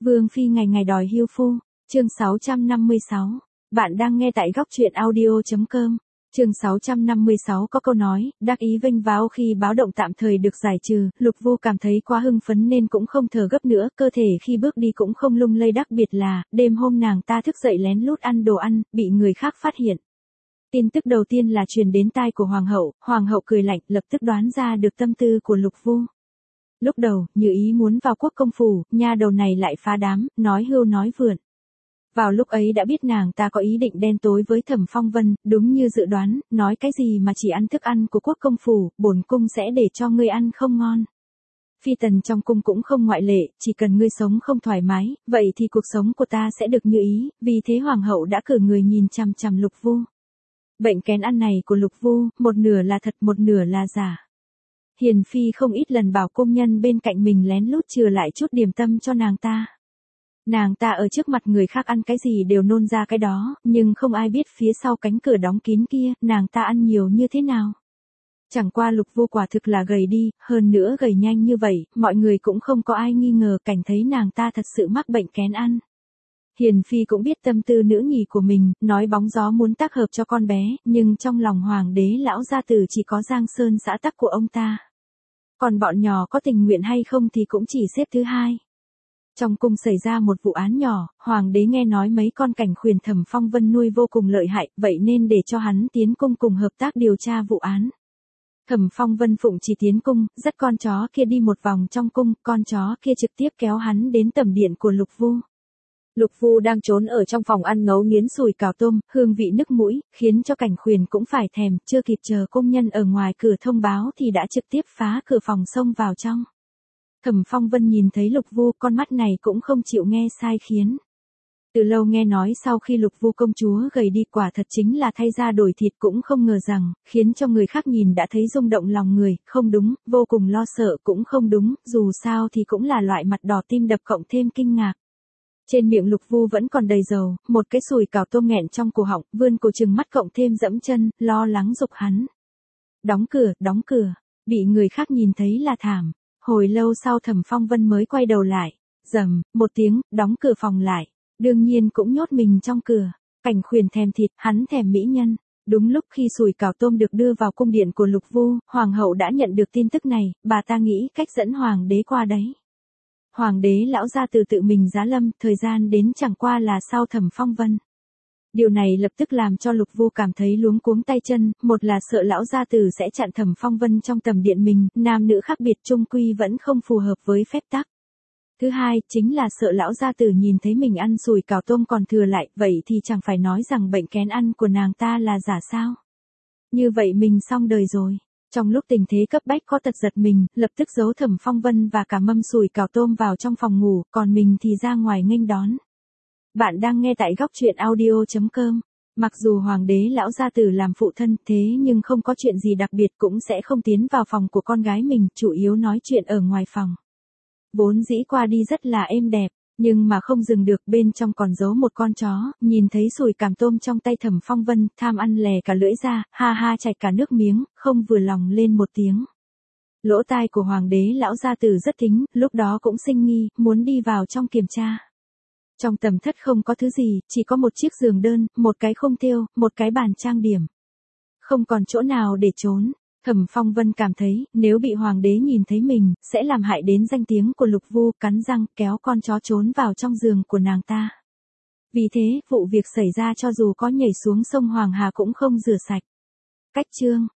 Vương phi ngày ngày đòi hiêu phu, chương 656. Bạn đang nghe tại góc truyện audio.com. Chương 656 có câu nói, đắc ý vênh váo khi báo động tạm thời được giải trừ, Lục Vu cảm thấy quá hưng phấn nên cũng không thở gấp nữa, cơ thể khi bước đi cũng không lung lay, đặc biệt là, đêm hôm nàng ta thức dậy lén lút ăn đồ ăn, bị người khác phát hiện. Tin tức đầu tiên là truyền đến tai của Hoàng hậu cười lạnh, lập tức đoán ra được tâm tư của Lục Vu. Lúc đầu, Như Ý muốn vào quốc công phủ, nha đầu này lại phá đám, nói hưu nói vượn. Vào lúc ấy đã biết nàng ta có ý định đen tối với Thẩm Phong Vân, đúng như dự đoán, nói cái gì mà chỉ ăn thức ăn của quốc công phủ, bổn cung sẽ để cho ngươi ăn không ngon. Phi tần trong cung cũng không ngoại lệ, chỉ cần ngươi sống không thoải mái, vậy thì cuộc sống của ta sẽ được như ý, vì thế hoàng hậu đã cử người nhìn chằm chằm Lục Vu. Bệnh kén ăn này của Lục Vu, một nửa là thật một nửa là giả. Hiền phi không ít lần bảo công nhân bên cạnh mình lén lút chừa lại chút điểm tâm cho nàng ta. Nàng ta ở trước mặt người khác ăn cái gì đều nôn ra cái đó, nhưng không ai biết phía sau cánh cửa đóng kín kia, nàng ta ăn nhiều như thế nào. Chẳng qua Lục Vu quả thực là gầy đi, hơn nữa gầy nhanh như vậy, mọi người cũng không có ai nghi ngờ cảnh thấy nàng ta thật sự mắc bệnh kén ăn. Hiền phi cũng biết tâm tư nữ nhì của mình, nói bóng gió muốn tác hợp cho con bé, nhưng trong lòng hoàng đế lão gia tử chỉ có Giang Sơn xã tắc của ông ta. Còn bọn nhỏ có tình nguyện hay không thì cũng chỉ xếp thứ hai. Trong cung xảy ra một vụ án nhỏ, hoàng đế nghe nói mấy con cảnh khuyển Thẩm Phong Vân nuôi vô cùng lợi hại, vậy nên để cho hắn tiến cung cùng hợp tác điều tra vụ án. Thẩm Phong Vân phụng chỉ tiến cung, dắt con chó kia đi một vòng trong cung, con chó kia trực tiếp kéo hắn đến tẩm điện của Lục Vu. Lục Vu đang trốn ở trong phòng ăn nấu nghiến sùi cào tôm, hương vị nức mũi, khiến cho cảnh khuyển cũng phải thèm, chưa kịp chờ công nhân ở ngoài cửa thông báo thì đã trực tiếp phá cửa phòng xông vào trong. Thẩm Phong Vân nhìn thấy Lục Vu, con mắt này cũng không chịu nghe sai khiến. Từ lâu nghe nói sau khi Lục Vu công chúa gầy đi quả thật chính là thay da đổi thịt, cũng không ngờ rằng, khiến cho người khác nhìn đã thấy rung động lòng người, không đúng, vô cùng lo sợ cũng không đúng, dù sao thì cũng là loại mặt đỏ tim đập cộng thêm kinh ngạc. Trên miệng Lục Vu vẫn còn đầy dầu, một cái sùi cào tôm nghẹn trong cổ họng, vươn cổ trừng mắt cộng thêm dẫm chân, lo lắng giục hắn. Đóng cửa, bị người khác nhìn thấy là thảm. Hồi lâu sau Thẩm Phong Vân mới quay đầu lại, rầm, một tiếng, đóng cửa phòng lại, đương nhiên cũng nhốt mình trong cửa. Cảnh khuyển thèm thịt, hắn thèm mỹ nhân. Đúng lúc khi sùi cào tôm được đưa vào cung điện của Lục Vu, hoàng hậu đã nhận được tin tức này, bà ta nghĩ cách dẫn hoàng đế qua đấy. Hoàng đế lão gia tử tự mình giá lâm, thời gian đến chẳng qua là sau Thẩm Phong Vân. Điều này lập tức làm cho Lục Vu cảm thấy luống cuống tay chân, một là sợ lão gia tử sẽ chặn Thẩm Phong Vân trong tầm điện mình, nam nữ khác biệt chung quy vẫn không phù hợp với phép tắc. Thứ hai, chính là sợ lão gia tử nhìn thấy mình ăn sùi cào tôm còn thừa lại, vậy thì chẳng phải nói rằng bệnh kén ăn của nàng ta là giả sao. Như vậy mình xong đời rồi. Trong lúc tình thế cấp bách có tật giật mình, lập tức giấu Thẩm Phong Vân và cả mâm sùi cào tôm vào trong phòng ngủ, còn mình thì ra ngoài nghênh đón. Bạn đang nghe tại góc truyện audio.com. Mặc dù hoàng đế lão gia tử làm phụ thân thế nhưng không có chuyện gì đặc biệt cũng sẽ không tiến vào phòng của con gái mình, chủ yếu nói chuyện ở ngoài phòng. Vốn dĩ qua đi rất là êm đẹp, nhưng mà không dừng được, bên trong còn giấu một con chó, nhìn thấy sùi càm tôm trong tay Thẩm Phong Vân, tham ăn lè cả lưỡi ra, ha ha chảy cả nước miếng, không vừa lòng lên một tiếng. Lỗ tai của hoàng đế lão gia tử rất thính, lúc đó cũng sinh nghi, muốn đi vào trong kiểm tra. Trong tầm thất không có thứ gì, chỉ có một chiếc giường đơn, một cái khung thêu, một cái bàn trang điểm. Không còn chỗ nào để trốn. Thẩm Phong Vân cảm thấy, nếu bị hoàng đế nhìn thấy mình, sẽ làm hại đến danh tiếng của Lục Vu, cắn răng, kéo con chó trốn vào trong giường của nàng ta. Vì thế, vụ việc xảy ra cho dù có nhảy xuống sông Hoàng Hà cũng không rửa sạch. Cách chương.